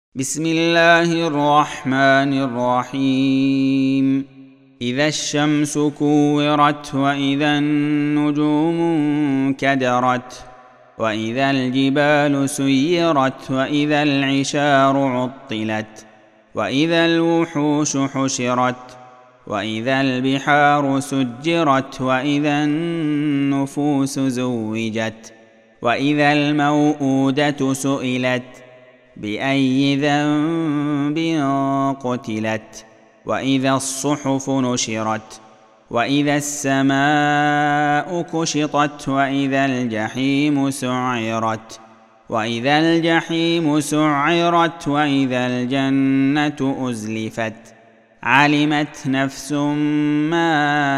بسم الله الرحمن الرحيم. إذا الشمس كورت وإذا النجوم انكدرت وإذا الجبال سيرت وإذا العشار عطلت وإذا الوحوش حشرت وإذا البحار سجرت وإذا النفوس زوجت وإذا الموءودة سئلت بأي ذنب قتلت وإذا الصحف نشرت وإذا السماء كشطت وإذا الجحيم سعرت وإذا الجحيم سعرت وإذا الجنة أزلفت علمت نفس ما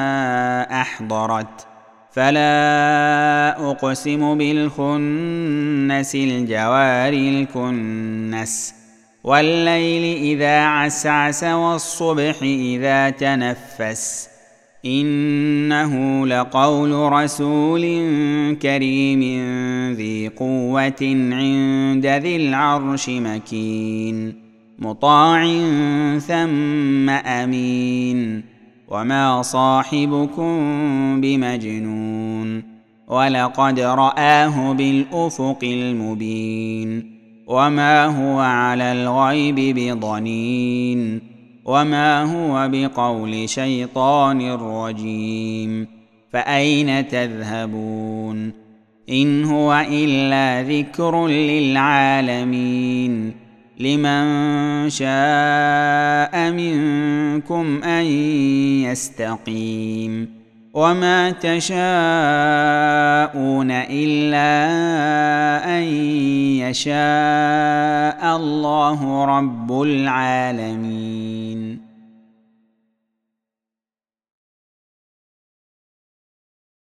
أحضرت فلا أقسم بالخنس الجوار الكنس والليل إذا عسعس والصبح إذا تنفس إنه لقول رسول كريم ذي قوة عند ذي العرش مكين مطاع ثم أمين وما صاحبكم بمجنون ولقد رآه بالأفق المبين وما هو على الغيب بضنين وما هو بقول شيطان رجيم فأين تذهبون إن هو إلا ذكر للعالمين لمن شاء منكم أن يستقيم وما تشاءون إلا أن يشاء الله رب العالمين.